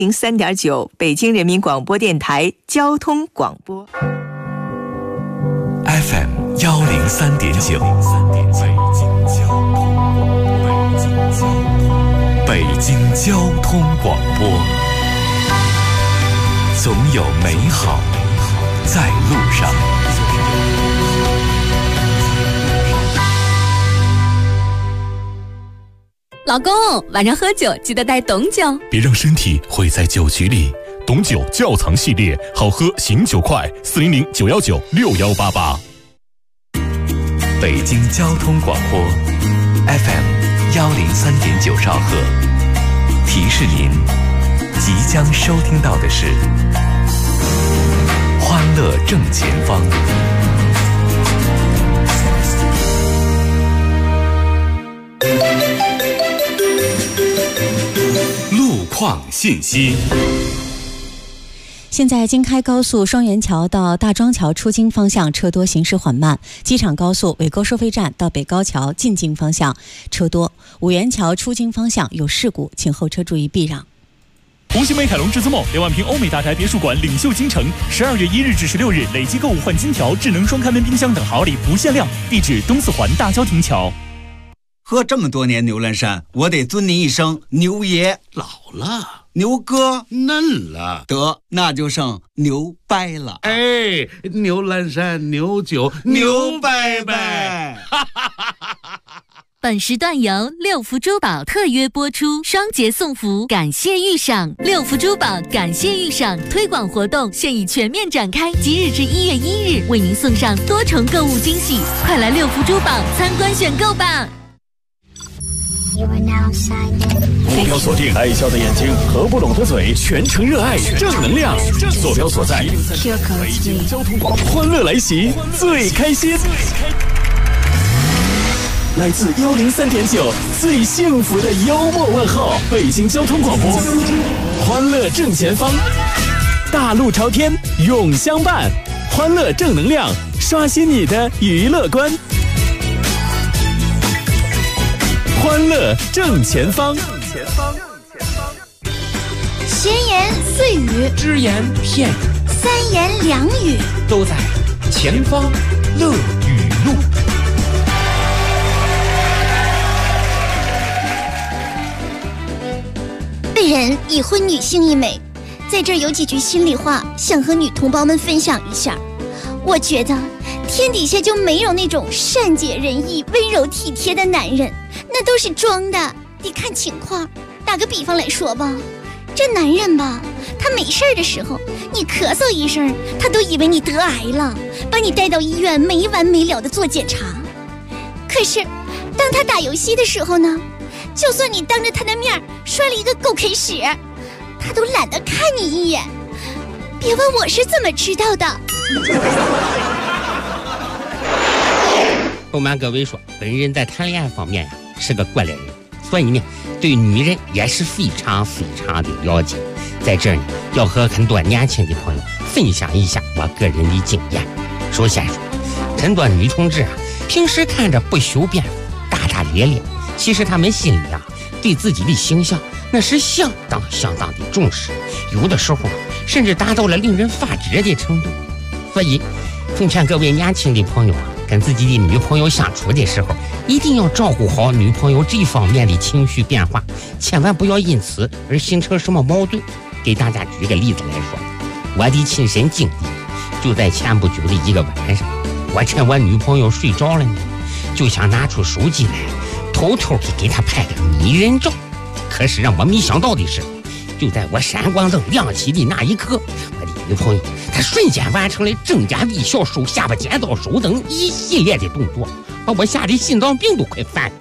03.9北京人民广播电台交通广播 FM 103.9北京交通广播，总有美好在路上。 老公，晚上喝酒记得带董酒， 别让身体毁在酒局里。董酒窖藏系列，好喝醒酒快，400-919-6188。 北京交通广播 FM 103.9兆赫，提示您即将收听到的是欢乐正前方。路况信息。 现在京开高速双元桥到大庄桥出京方向车多，行驶缓慢；机场高速纬沟收费站到北高桥进京方向车多；五元桥出京方向有事故，请后车注意避让。 红星美凯龙至尊梦2万平欧美大宅别墅馆领袖京城，12月1日至16日累计购物换金条、智能双开门冰箱等好礼不限量。地址东四环大郊亭桥。 喝这么多年牛栏山，我得尊您一声牛爷。 老了， 牛哥嫩了， 得那就剩牛掰了。 哎，牛栏山牛酒牛掰掰。 本时段由六福珠宝特约播出，双节送福，感谢遇赏。六福珠宝感谢遇赏推广活动现已全面展开，即日至1月1日为您送上多重购物惊喜，快来六福珠宝参观选购吧。 坐标锁定爱笑的眼睛和不拢的嘴，全程热爱正能量。坐标所在北京交通广播，欢乐来袭，最开心。来自103.9最幸福的幽默问候，北京交通广播，欢乐正前方，大路朝天永相伴，欢乐正能量，刷新你的娱乐观。欢乐正前方， 闲言碎语， 只言片语， 三言两语， 都在前方乐语录。 本人已婚女性一枚，在这儿有几句心里话想和女同胞们分享一下。我觉得天底下就没有那种善解人意、温柔体贴的男人，那都是装的，得看情况。打个比方来说吧，这男人吧，他没事的时候，你咳嗽一声，他都以为你得癌了，把你带到医院没完没了的做检查。可是当他打游戏的时候呢，就算你当着他的面摔了一个狗 K 屎，他都懒得看你一眼。别问我是怎么知道的。 不瞒各位说，本人在谈恋爱方面是个过来人，所以呢，对女人也是非常非常的了解。在这儿呢，要和很多年轻的朋友分享一下我个人的经验。首先说，很多女同志平时看着不修边幅、大大咧咧，其实她们心里对自己的形象那是相当的重视，有的时候甚至达到了令人发指的程度。所以奉劝各位年轻的朋友跟自己的女朋友相处的时候，一定要照顾好女朋友这方面的情绪变化，千万不要因此而形成什么矛盾。给大家举个例子来说，我的亲身经历就在前不久的一个晚上，我趁我女朋友睡着了呢，就想拿出手机来偷偷的给她拍个拟人照。可是让我没想到的是，就在我闪光灯亮起的那一刻，我的女朋友她瞬间完成了正家微笑、手下巴尖到手等一系列的动作，把我吓得心脏病都快犯了。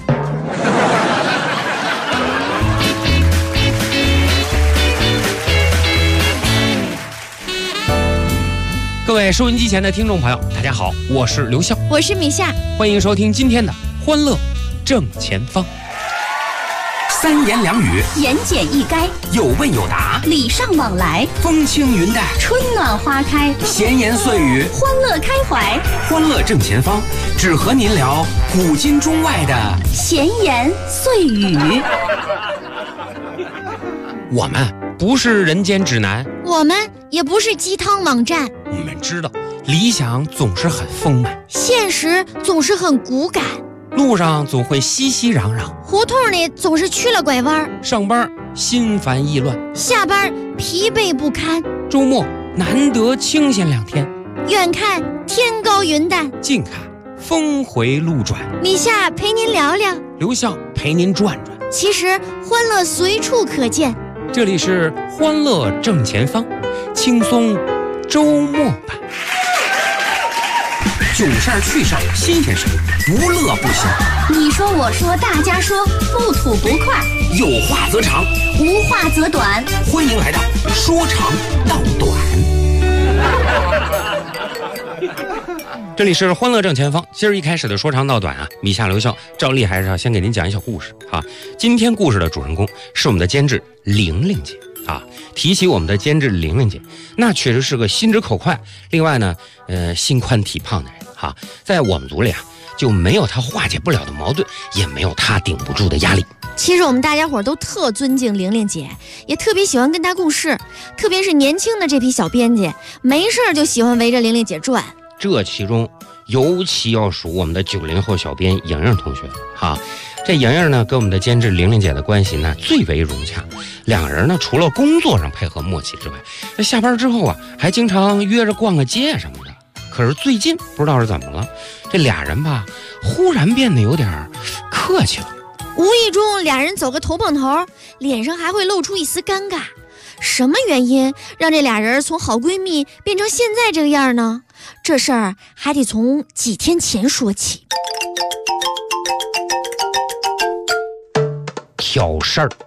各位收音机前的听众朋友，大家好，我是刘笑， 我是米夏， 欢迎收听今天的欢乐正前方。 三言两语， 言简意赅， 有问有答， 礼尚往来， 风轻云淡， 春暖花开， 闲言碎语， 欢乐开怀。 欢乐正前方，只和您聊古今中外的闲言碎语。 我们不是人间指南， 我们也不是鸡汤网站。 你们知道，理想总是很丰满， 现实总是很骨感， 路上总会熙熙攘攘， 胡同里总是曲了拐弯， 上班心烦意乱， 下班疲惫不堪， 周末难得清闲2天， 远看天高云淡， 近看峰回路转。 米夏陪您聊聊， 刘笑陪您转转。 其实欢乐随处可见， 这里是欢乐正前方，轻松周末版。 囧事儿趣事儿新鲜事儿，不乐不行。 你说我说大家说，不吐不快， 有话则长， 无话则短。 欢迎来到说长道短。 这里是欢乐正前方，今儿一开始的说长道短啊，米夏刘笑照例还是要先给您讲一小故事啊。今天故事的主人公是我们的监制玲玲姐啊。提起我们的监制玲玲姐，那确实是个心直口快，另外呢，心宽体胖的人哈。在我们组里啊，就没有她化解不了的矛盾，也没有她顶不住的压力。 其实我们大家伙都特尊敬玲玲姐，也特别喜欢跟她共事，特别是年轻的这批小编辑，没事就喜欢围着玲玲姐转。 这其中尤其要数我们的90后小编莹莹同学哈。这莹莹呢跟我们的监制玲玲姐的关系呢最为融洽，两个人呢除了工作上配合默契之外，那下班之后啊还经常约着逛个街什么的。可是最近不知道是怎么了，这俩人吧忽然变得有点客气了， 无意中俩人走个头碰头，脸上还会露出一丝尴尬。什么原因让这俩人从好闺蜜变成现在这个样呢？这事儿还得从几天前说起。 挑事儿。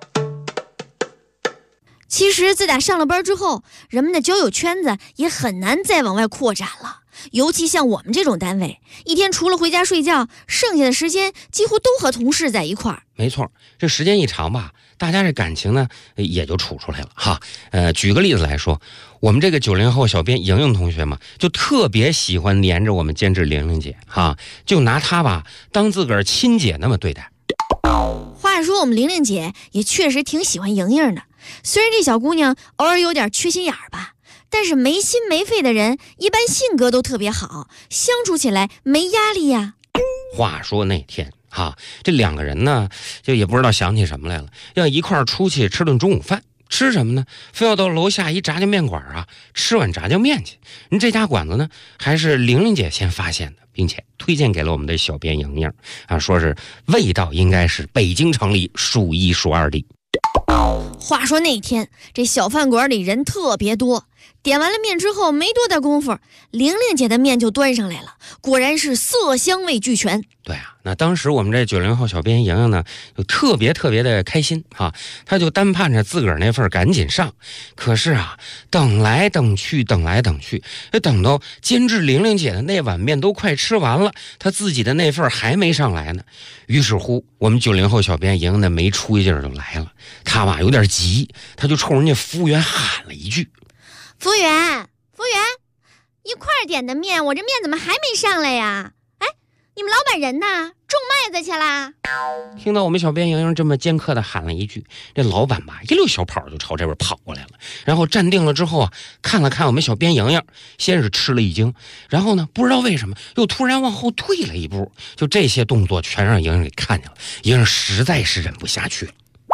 其实自打上了班之后，人们的交友圈子也很难再往外扩展了。尤其像我们这种单位，一天除了回家睡觉，剩下的时间几乎都和同事在一块儿。 没错，这时间一长吧，大家这感情呢也就处出来了哈。举个例子来说，我们这个90后小编莹莹同学嘛，就特别喜欢黏着我们监制玲玲姐哈，就拿她吧当自个儿亲姐那么对待。 话说我们玲玲姐也确实挺喜欢莹莹的，虽然这小姑娘偶尔有点缺心眼儿吧，但是没心没肺的人一般性格都特别好，相处起来没压力呀。 话说那天哈，这两个人呢就也不知道想起什么来了，要一块儿出去吃顿中午饭。吃什么呢？非要到楼下一炸酱面馆啊吃碗炸酱面去。这家馆子呢还是玲玲姐先发现的，并且推荐给了我们的小编莹莹啊，说是味道应该是北京城里数1数2的。 话说那天这小饭馆里人特别多，点完了面之后没多大功夫，玲玲姐的面就端上来了，果然是色香味俱全。 对啊，那当时我们这90后小编莹莹呢就特别的开心啊，她就单盼着自个儿那份赶紧上。可是啊，等来等去，等到监制玲玲姐的那碗面都快吃完了，她自己的那份还没上来呢。于是乎我们90后小编莹莹的没出息劲儿就来了，她吧有点急，她就冲人家服务员喊了一句： 服务员，一块点的面，我这面怎么还没上来呀？哎，你们老板人呢？种麦子去啦？ 听到我们小编莹莹这么尖刻的喊了一句，这老板吧一溜小跑就朝这边跑过来了，然后站定了之后啊，看了看我们小编莹莹，先是吃了一惊，然后呢不知道为什么又突然往后退了一步，就这些动作全让莹莹给看见了，莹莹实在是忍不下去了。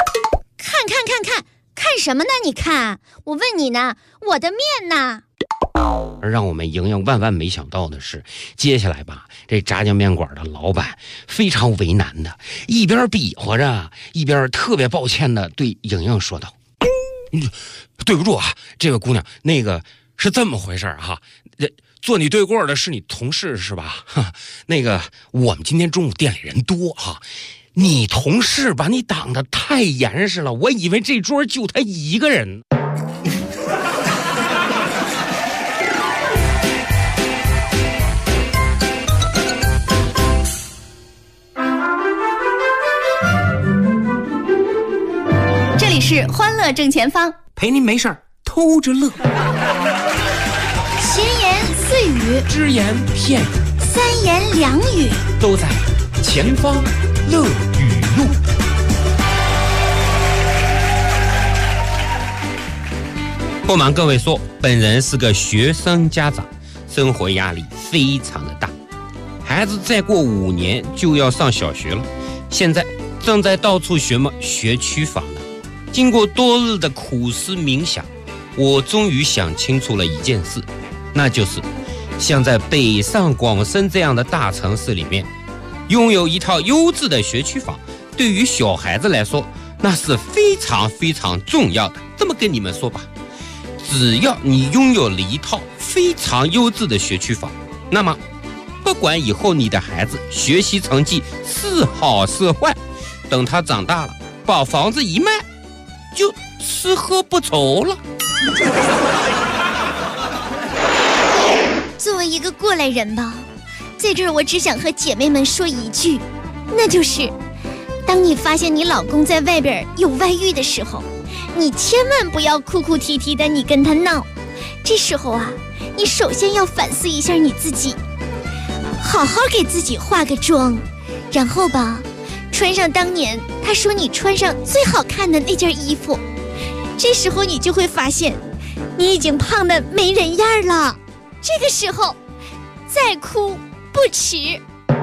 看什么呢？你看，我问你呢，我的面呢？ 而让我们莹莹万万没想到的是，接下来吧，这炸酱面馆的老板非常为难的，一边比划着，一边特别抱歉的对莹莹说道：对不住啊，这位姑娘，那个是这么回事哈，坐你对过的是你同事是吧？那个我们今天中午店里人多哈，你同事把你挡得太严实了，我以为这桌就他一个人。 这里是欢乐正前方， 陪您没事偷着乐。 闲言碎语， 只言片语， 三言两语， 都在前方乐语录。 不瞒各位说，本人是个学生家长，生活压力非常的大。孩子再过5年就要上小学了，现在正在到处学区房呢。经过多日的苦思冥想，我终于想清楚了一件事，那就是像在北上广深这样的大城市里面，拥有一套优质的学区房，对于小孩子来说，那是非常非常重要的。这么跟你们说吧，只要你拥有了一套非常优质的学区房，那么不管以后你的孩子学习成绩是好是坏，等他长大了，把房子一卖，就吃喝不愁了。 作为一个过来人吧，在这儿我只想和姐妹们说一句，那就是当你发现你老公在外边有外遇的时候，你千万不要哭哭啼啼的你跟他闹。这时候啊，你首先要反思一下你自己，好好给自己化个妆，然后吧，穿上当年他说你穿上最好看的那件衣服。这时候你就会发现，你已经胖得没人样了。这个时候再哭不迟。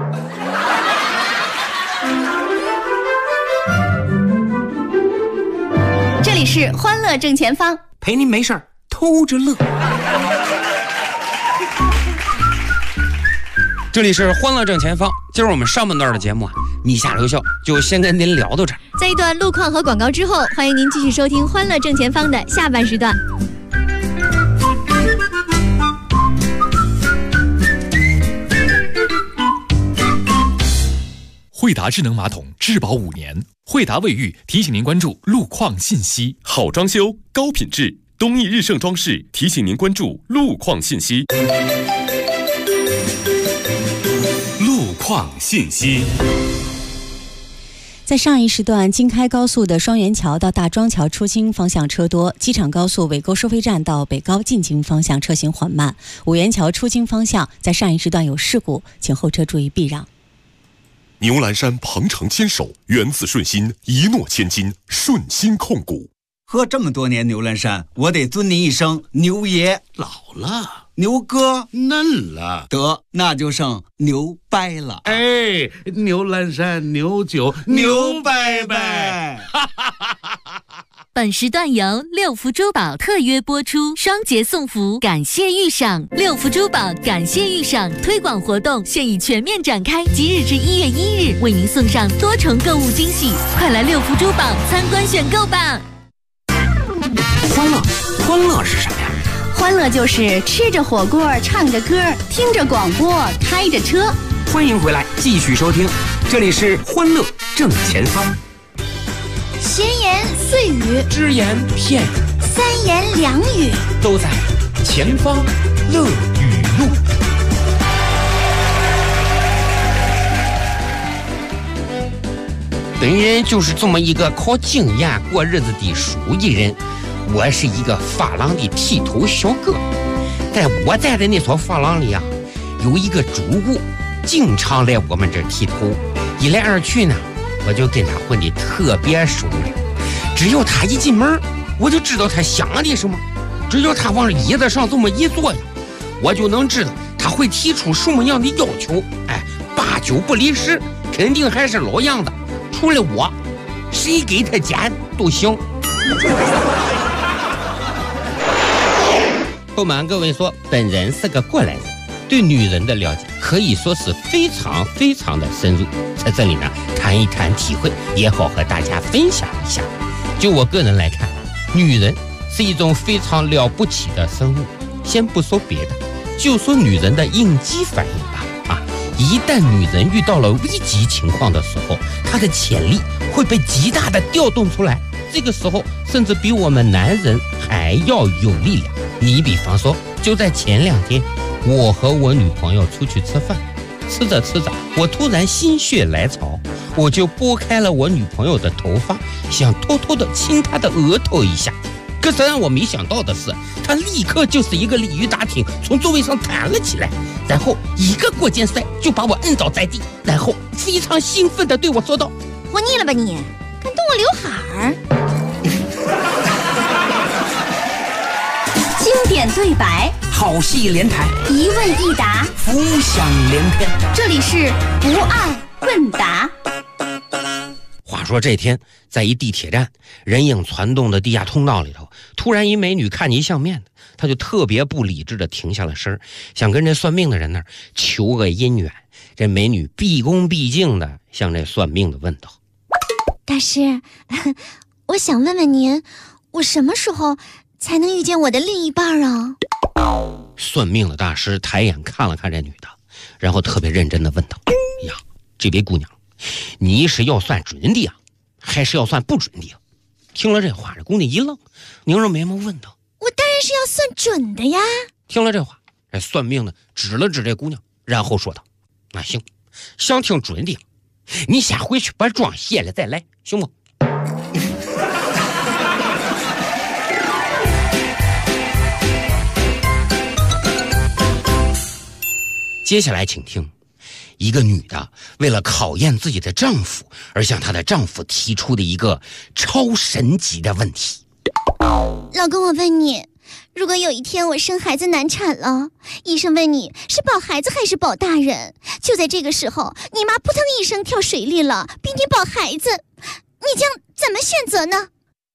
这里是欢乐正前方， 陪您没事儿偷着乐。 这里是欢乐正前方，今儿我们上半段的节目啊，米下留校就先跟您聊到这儿。 在一段路况和广告之后，欢迎您继续收听欢乐正前方的下半时段。 惠达智能马桶质保5年，惠达卫浴提醒您关注路况信息。 好装修高品质，东益日盛装饰提醒您关注路况信息。 路况信息。 在上一时段，京开高速的双元桥到大庄桥出京方向车多，机场高速尾沟收费站到北高进京方向车行缓慢，五元桥出京方向在上一时段有事故，请后车注意避让。 牛栏山鹏程牵手，缘自顺心，一诺千金，顺心控股。 喝这么多年牛栏山，我得尊您一声牛爷。 老了， 牛哥嫩了， 得那就剩牛掰了。 哎，牛栏山牛酒牛掰掰。 本时段由六福珠宝特约播出，双节送福，感谢遇赏。六福珠宝感谢遇赏推广活动现已全面展开，即日至1月1日，为您送上多重购物惊喜，快来六福珠宝参观选购吧！ 欢乐是什么呀？ 欢乐就是吃着火锅，唱着歌，听着广播，开着车。 欢迎回来，继续收听，这里是欢乐正前方。 闲言碎语， 只言片语， 三言两语， 都在前方乐语录。 本人就是这么一个靠经验过日子的熟艺人，我是一个发廊的剃头小哥。在我在的那所发廊里啊，有一个主顾经常来我们这儿剃头，一来二去呢，我就跟他混得特别熟了。只要他一进门，我就知道他想的什么；只要他往椅子上这么一坐呀，我就能知道他会提出什么样的要求。哎，8、9不离10，肯定还是老样子。除了我，谁给他剪都行。不瞒各位说，本人是个过来人，对女人的了解可以说是非常非常的深入。在这里呢，谈一谈体会，也好和大家分享一下。就我个人来看，女人是一种非常了不起的生物。先不说别的，就说女人的应激反应吧。一旦女人遇到了危急情况的时候，她的潜力会被极大的调动出来，这个时候甚至比我们男人还要有力量。你比方说，就在前2天，我和我女朋友出去吃饭，吃着吃着，我突然心血来潮，我就拨开了我女朋友的头发，想偷偷的亲她的额头一下。可是让我没想到的是，她立刻就是一个鲤鱼打挺，从座位上弹了起来，然后一个过肩摔就把我摁倒在地，然后非常兴奋地对我说道：“ 活腻了吧你，敢动我刘海儿？” 点对白， 好戏连台， 一问一答， 浮想联翩。 这里是不二问答。 话说这天，在一地铁站人影攒动的地下通道里头，突然一美女看见一相面的，她就特别不理智的停下了身，想跟这算命的人那儿求个姻缘。这美女毕恭毕敬的向这算命的问道： 大师，我想问问您，我什么时候才能遇见我的另一半啊？ 算命的大师抬眼看了看这女的，然后特别认真的问道：呀，这位姑娘，你是要算准的呀，还是要算不准的呀？听了这话，这姑娘一愣，拧着眉毛问道： 我当然是要算准的呀。 听了这话，这算命的指了指这姑娘，然后说道：那行，想听准的，你先回去把妆卸了再来，行不？接下来请听，一个女的为了考验自己的丈夫而向她的丈夫提出的一个超神级的问题。 老公，我问你，如果有一天我生孩子难产了，医生问你是保孩子还是保大人，就在这个时候你妈扑腾一声跳水里了，比你保孩子，你将怎么选择呢？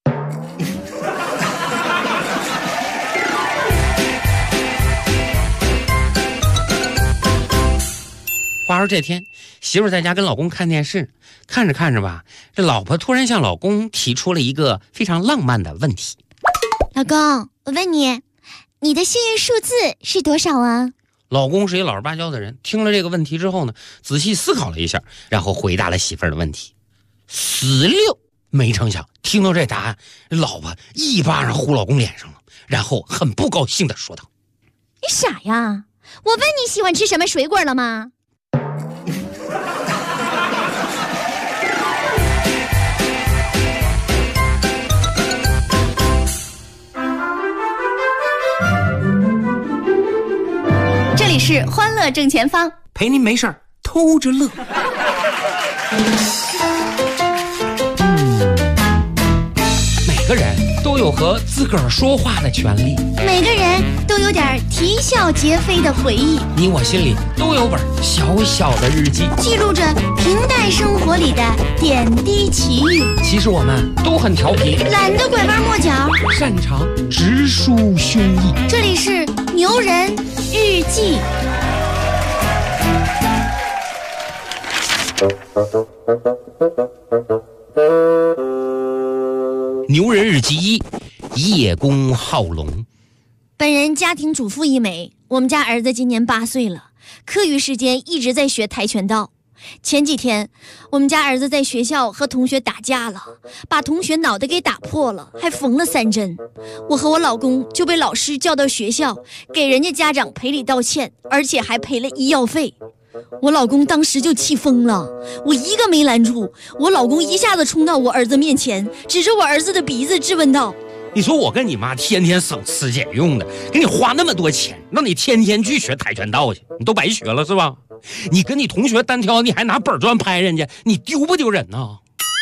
话说这天，媳妇在家跟老公看电视，看着看着吧，这老婆突然向老公提出了一个非常浪漫的问题： 老公，我问你，你的幸运数字是多少啊？ 老公是一老实巴交的人，听了这个问题之后呢，仔细思考了一下，然后回答了媳妇的问题：46。没成想听到这答案，老婆一巴掌呼老公脸上了，然后很不高兴地说道： 你傻呀，我问你喜欢吃什么水果了吗？ 这里是欢乐正前方， 陪您没事儿偷着乐。 每个人都有和自个儿说话的权利， 每个人都有点啼笑皆非的回忆， 你我心里都有本小小的日记， 记录着平淡生活里的点滴奇遇。 其实我们都很调皮， 懒得拐弯抹角， 擅长直抒胸臆。 这里是牛人日记。 牛人日记1：叶公好龙。 本人家庭主妇一枚，我们家儿子今年8岁了，课余时间一直在学跆拳道。前几天我们家儿子在学校和同学打架了，把同学脑袋给打破了，还缝了3针。我和我老公就被老师叫到学校，给人家家长赔礼道歉，而且还赔了医药费。我老公当时就气疯了，我一个没拦住，我老公一下子冲到我儿子面前，指着我儿子的鼻子质问道： 你说我跟你妈天天省吃俭用的，给你花那么多钱，让你天天去学跆拳道去，你都白学了是吧？你跟你同学单挑，你还拿本砖拍人家，你丢不丢人呢？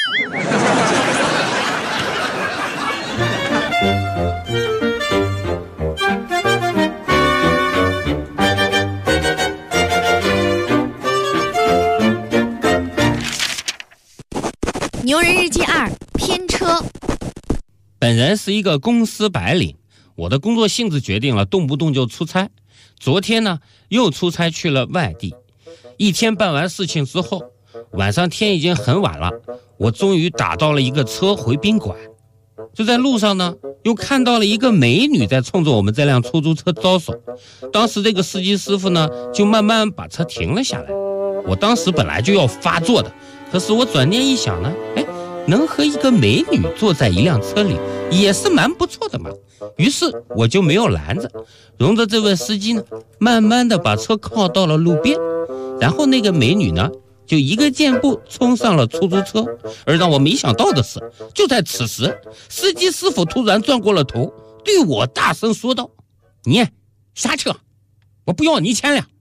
牛人日记2：偏车。 本人是一个公司白领，我的工作性质决定了动不动就出差。昨天呢，又出差去了外地。一天办完事情之后，晚上天已经很晚了，我终于打到了一个车回宾馆。就在路上呢，又看到了一个美女在冲着我们这辆出租车招手。当时这个司机师傅呢，就慢慢把车停了下来。我当时本来就要发作的，可是我转念一想呢，能和一个美女坐在一辆车里也是蛮不错的嘛。于是我就没有拦着，容着这位司机呢，慢慢的把车靠到了路边。然后那个美女呢，就一个箭步冲上了出租车。而让我没想到的是，就在此时，司机师傅突然转过了头，对我大声说道：你下车，我不要你钱了。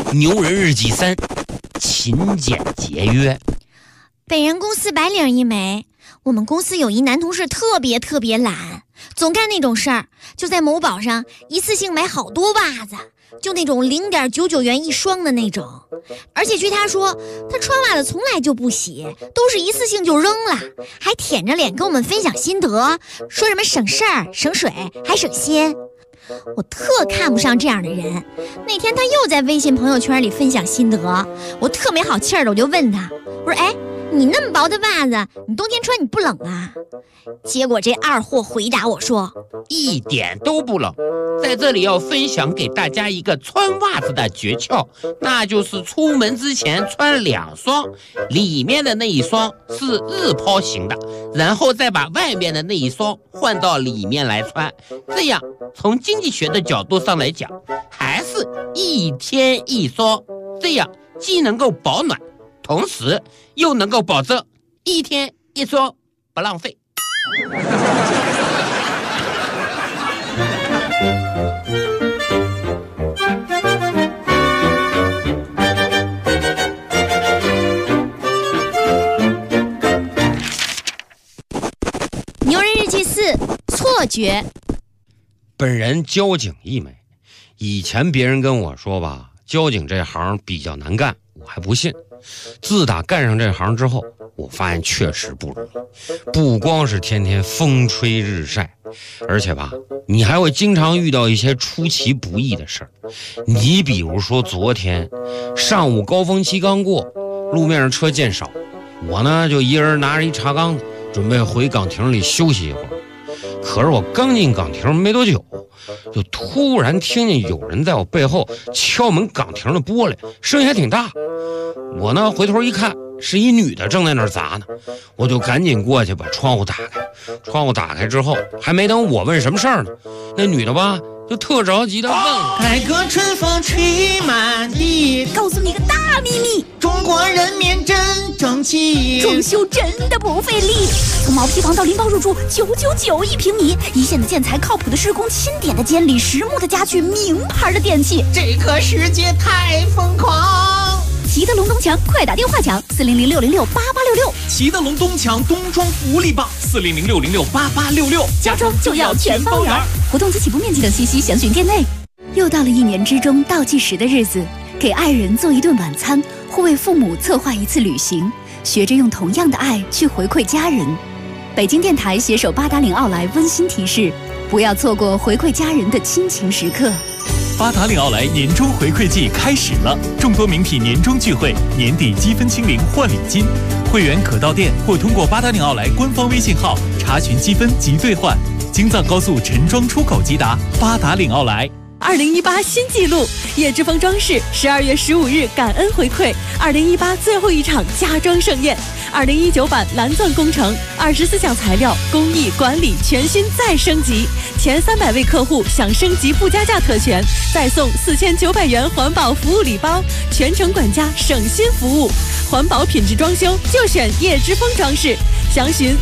牛人日记3，勤俭节约。 本人公司白领一枚。我们公司有一男同事特别懒，总干那种事儿，就在某宝上一次性买好多袜子，就那种0.99元一双的那种。而且据他说，他穿袜子从来就不洗，都是一次性就扔了，还舔着脸跟我们分享心得，说什么省事儿、省水还省心。我特看不上这样的人。那天他又在微信朋友圈里分享心得，我特没好气儿的，我就问他，我说哎，你那么薄的袜子，你冬天穿你不冷啊？结果这二货回答我说， 一点都不冷。在这里要分享给大家一个穿袜子的诀窍，那就是出门之前穿2双，里面的那一双是日抛型的，然后再把外面的那一双换到里面来穿。这样从经济学的角度上来讲，还是一天一双，这样既能够保暖，同时又能够保证一天一双不浪费。 牛人日记4，错觉。 本人交警一枚，以前别人跟我说吧，交警这行比较难干，我还不信。自打干上这行之后，我发现确实不容易，不光是天天风吹日晒，而且吧，你还会经常遇到一些出其不意的事儿。你比如说昨天上午高峰期刚过，路面上车渐少，我呢就一人拿着一茶缸子，准备回岗亭里休息一会儿。可是我刚进岗亭没多久，就突然听见有人在我背后敲门岗亭的玻璃，声音还挺大。我呢回头一看，是一女的正在那儿砸呢，我就赶紧过去把窗户打开。窗户打开之后，还没等我问什么事儿呢，那女的吧就特着急的问我： 改革春风吹满地， 告诉你个大秘密， 中国人民真争气， 装修真的不费力。从毛坯房到拎包入住，999一平米，一线的建材，靠谱的施工，钦点的监理，实木的家具，名牌的电器， 这个世界太疯狂。 齐德龙东墙，快打电话抢400-606-8866。 齐德龙东墙冬装福利棒，400-606-8866， 家装就要全包圆。活动及起步面积等信息详询店内。又到了1年之中倒计时的日子，给爱人做一顿晚餐，或为父母策划一次旅行，学着用同样的爱去回馈家人。北京电台携手八达岭奥莱温馨提示：不要错过回馈家人的亲情时刻。 八达岭奥莱年终回馈季开始了，众多名品年终聚会，年底积分清零换礼金，会员可到店或通过八达岭奥莱官方微信号查询积分及兑换。京藏高速陈庄出口即达，八达岭奥莱。 2018新纪录，叶之峰装饰12月15日感恩回馈2018最后一场家装盛宴，2019版蓝钻工程24项材料工艺管理全新再升级，前300位客户享升级附加价特权，再送4900元环保服务礼包，全程管家省心服务，环保品质装修就选叶之峰装饰，详询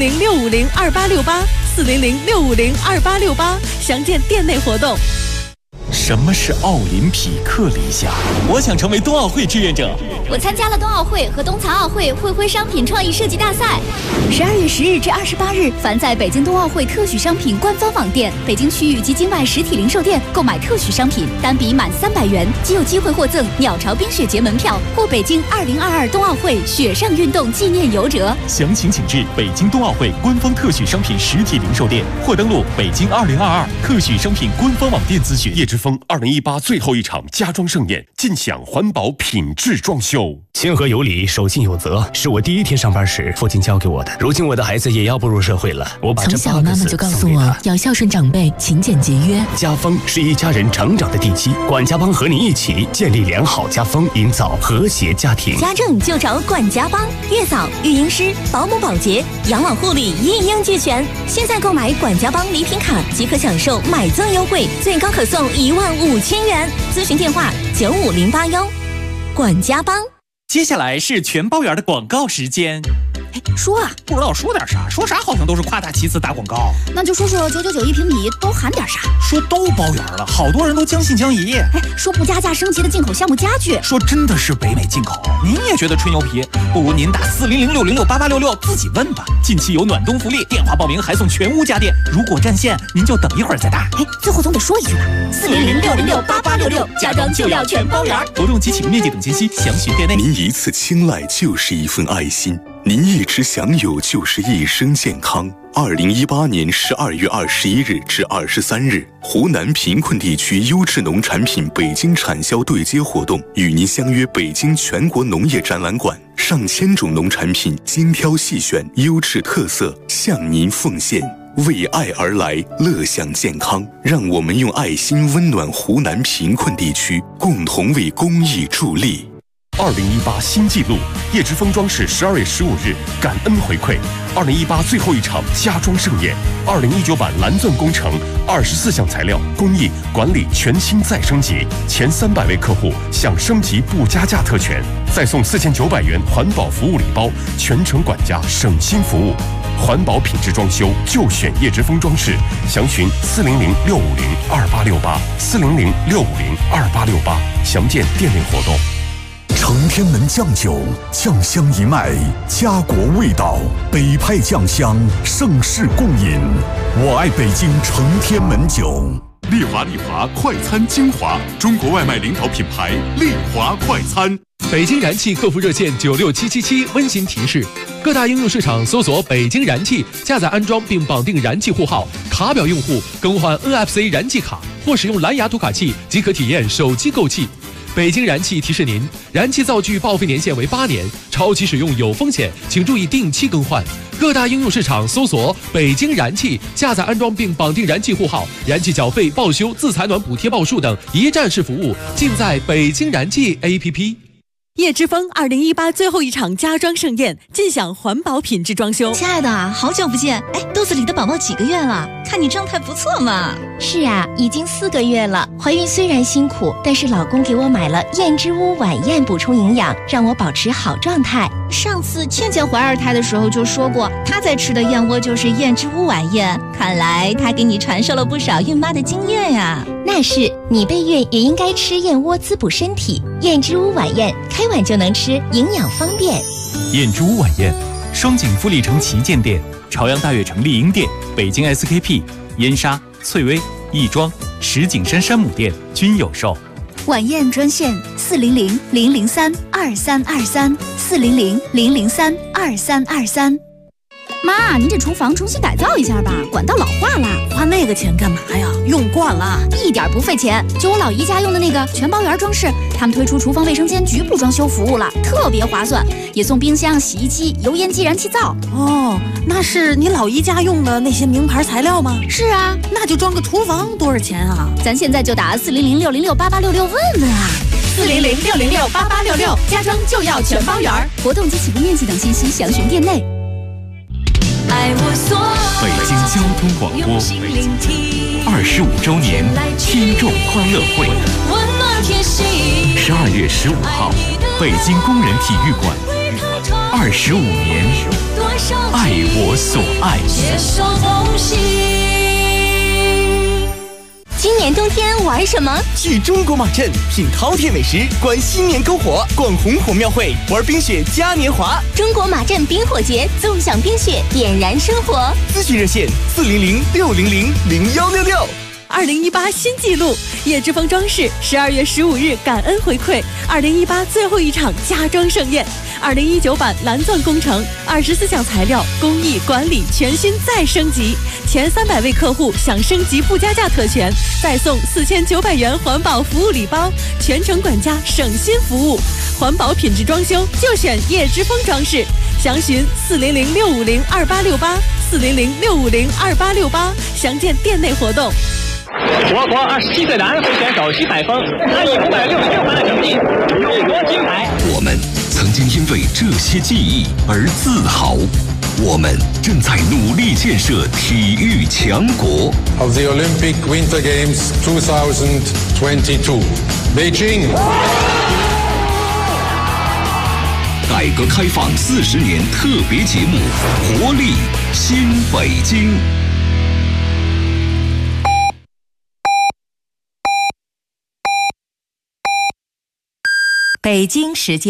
400-650-2868，400-650-2868，详见店内活动。 什么是奥林匹克理想？我想成为冬奥会志愿者。 我参加了冬奥会和冬残奥会会徽商品创意设计大赛。12月10日至28日，凡在北京冬奥会特许商品官方网店、北京区域及境外实体零售店购买特许商品，单笔满300元即有机会获赠鸟巢冰雪节门票或北京2022冬奥会雪上运动纪念游折。 详情请至北京冬奥会官方特许商品实体零售店，或登录北京2022特许商品官方网店咨询。 叶之峰2018最后一场家装盛宴，尽享环保品质装修。 谦和有礼，守信有责，是我第一天上班时父亲教给我的。如今我的孩子也要步入社会了，我把这从小妈妈就告诉我要孝顺长辈，勤俭节约。 家风是一家人成长的地基，管家帮和你一起建立良好家风，营造和谐家庭。 家政就找管家帮，月嫂、育婴师、保姆、保洁、养老护理一应俱全。现在购买管家帮礼品卡即可享受买赠优惠，最高可送15000元。咨询电话95081。管家帮。 接下来是全包圆的广告时间。 说啊， 不知道说点啥，说啥好像都是夸大其词打广告。 那就说999一平米都含点啥？ 说都包圆了，好多人都将信将疑。 说不加价升级的进口项目家具， 说真的是北美进口。您也觉得吹牛皮？不如您打400-606-8866自己问吧。近期有暖冬福利，电话报名还送全屋家电。如果占线，您就等一会儿再打。 最后总得说一句吧，400-606-8866，家装就要全包圆。 活动及启用面积等信息详询店内。 您一次青睐就是一份爱心，您一直享有就是一生健康。2018年12月21日至23日，湖南贫困地区优质农产品北京产销对接活动与您相约北京全国农业展览馆，上千种农产品精挑细选，优质特色向您奉献。为爱而来，乐享健康，让我们用爱心温暖湖南贫困地区，共同为公益助力。 2018新纪录，叶之峰装饰12月15日感恩回馈2018最后一场家装盛宴，2019版蓝钻工程24项材料工艺管理全新再升级，前300位客户享升级不加价特权，再送4900元环保服务礼包，全程管家省心服务。环保品质装修就选叶之峰装饰，详询400-650-2868，400-650-2868，详见店内活动。 承天门酱酒，酱香一脉，家国味道，北派酱香，盛世共饮。我爱北京承天门酒。 丽华快餐精华，中国外卖领导品牌丽华快餐。 北京燃气客服热线96777温馨提示：各大应用市场搜索北京燃气，下载安装并绑定燃气户号，卡表用户更换 NFC 燃气卡或使用蓝牙读卡器即可体验手机购气。北京燃气提示您，燃气灶具报废年限为8年，超期使用有风险，请注意定期更换。各大应用市场搜索北京燃气，下载安装并绑定燃气户号，燃气缴费、报修、自采暖补贴报数等一站式服务尽在北京燃气 APP。 叶之峰2018最后一场家装盛宴，尽享环保品质装修。 亲爱的，好久不见！肚子里的宝宝几个月了？看你状态不错嘛。 是啊，已经4个月了。怀孕虽然辛苦，但是老公给我买了燕之屋晚宴补充营养，让我保持好状态。 上次倩倩怀2胎的时候就说过，她在吃的燕窝就是燕之屋晚宴。看来她给你传授了不少孕妈的经验呀。 那是，你备孕也应该吃燕窝滋补身体。燕之屋晚宴，开碗就能吃，营养方便。 燕之屋晚宴，双井富力城旗舰店、朝阳大悦城丽婴店、北京 SKP、燕莎、翠微、亦庄、石景山山姆店均有售。 晚宴专线400-003-2323，400-003-2323。妈，您这厨房重新改造一下吧，管道老化了。 花那个钱干嘛呀？用惯了， 一点不费钱。就我老姨家用的那个全包圆装饰，他们推出厨房卫生间局部装修服务了，特别划算，也送冰箱、洗衣机、油烟机、燃气灶。 哦，那是你老姨家用的那些名牌材料吗？ 是啊， 那就装个厨房多少钱啊？ 咱现在就打400-606-8866问问啊。 400-606-8866，家装就要全包圆。 活动及起步面积等信息详询店内。 北京交通广播25周年听众欢乐会，12月15号，北京工人体育馆，25年，爱我所爱。 今年冬天玩什么？ 去中国马镇品饕餮美食，观新年篝火，逛红火庙会，玩冰雪嘉年华。 中国马镇冰火节，纵享冰雪，点燃生活。 咨询热线400-600-0166。 2018新纪录，叶之峰装饰12月15日感恩回馈2018最后一场家装盛宴，2019版蓝钻工程24项材料工艺管理全新再升级，前300位客户享升级不加价特权，再送4900元环保服务礼包，全程管家省心服务。环保品质装修就选叶之峰装饰，详询400-650-2868，400-650-2868，详见店内活动。 我国27岁男会选手徐海峰，他以566分的成绩勇夺金牌。 我们曾经因为这些记忆而自豪，我们正在努力建设体育强国。 Of the Olympic Winter Games 2022, Beijing. 改革开放40年特别节目《活力新北京》。 北京时间